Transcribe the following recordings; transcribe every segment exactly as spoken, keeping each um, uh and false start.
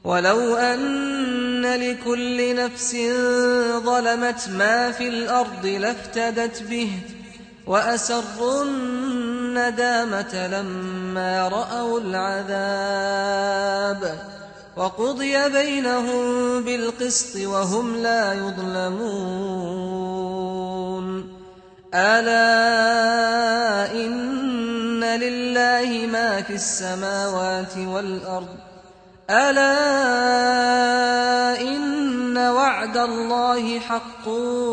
ولو أن لكل نفس ظلمت ما في الأرض لافتدت به وأسروا الندامة لما رأوا العذاب وقضي بينهم بالقسط وهم لا يظلمون. ألا إن لله ما في السماوات والأرض ألا إن وعد الله حق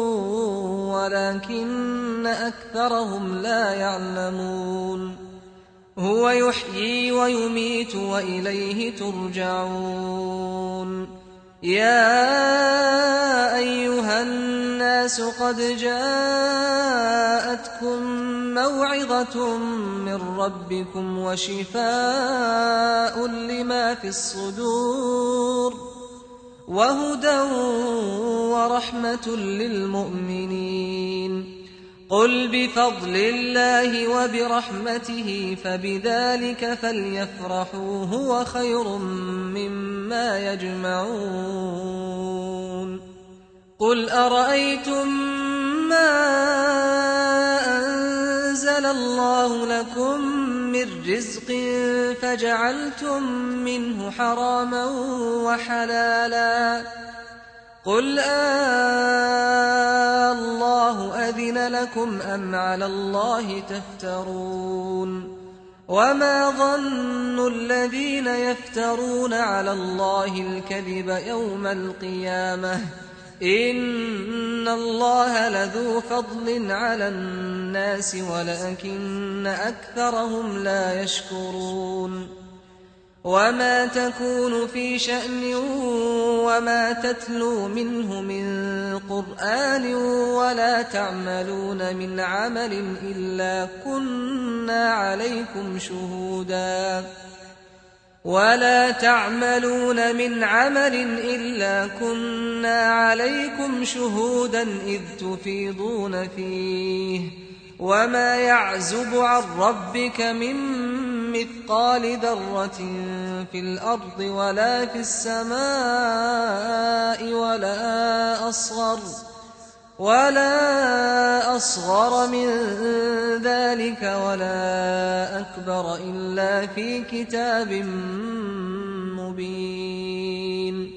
ولكن أكثرهم لا يعلمون. هو يحيي ويميت وإليه ترجعون. يا أيها الناس قد جاءتكم موعظة من ربكم وشفاء لما في الصدور وهدى ورحمة للمؤمنين. قل بفضل الله وبرحمته فبذلك فليفرحوا هو خير مما يجمعون. قل أرأيتم ما أنزل الله لكم من رزق فجعلتم منه حراما وحلالا قل آه الله أذن لكم أم على الله تفترون. وما ظن الذين يفترون على الله الكذب يوم القيامة إن الله لذو فضل على الناس ولكن أكثرهم لا يشكرون. وما تكون في شأن وما تتلو منه من قرآن ولا تعملون من عمل إلا كنا عليكم شهودا ولا تعملون من عمل إلا كنا عليكم شهودا إذ تفيضون فيه وما يعزب عن ربك من مثقال ذرة في الأرض ولا في السماء ولا أصغر ولا أصغر من ذلك ولا أكبر إلا في كتاب مبين.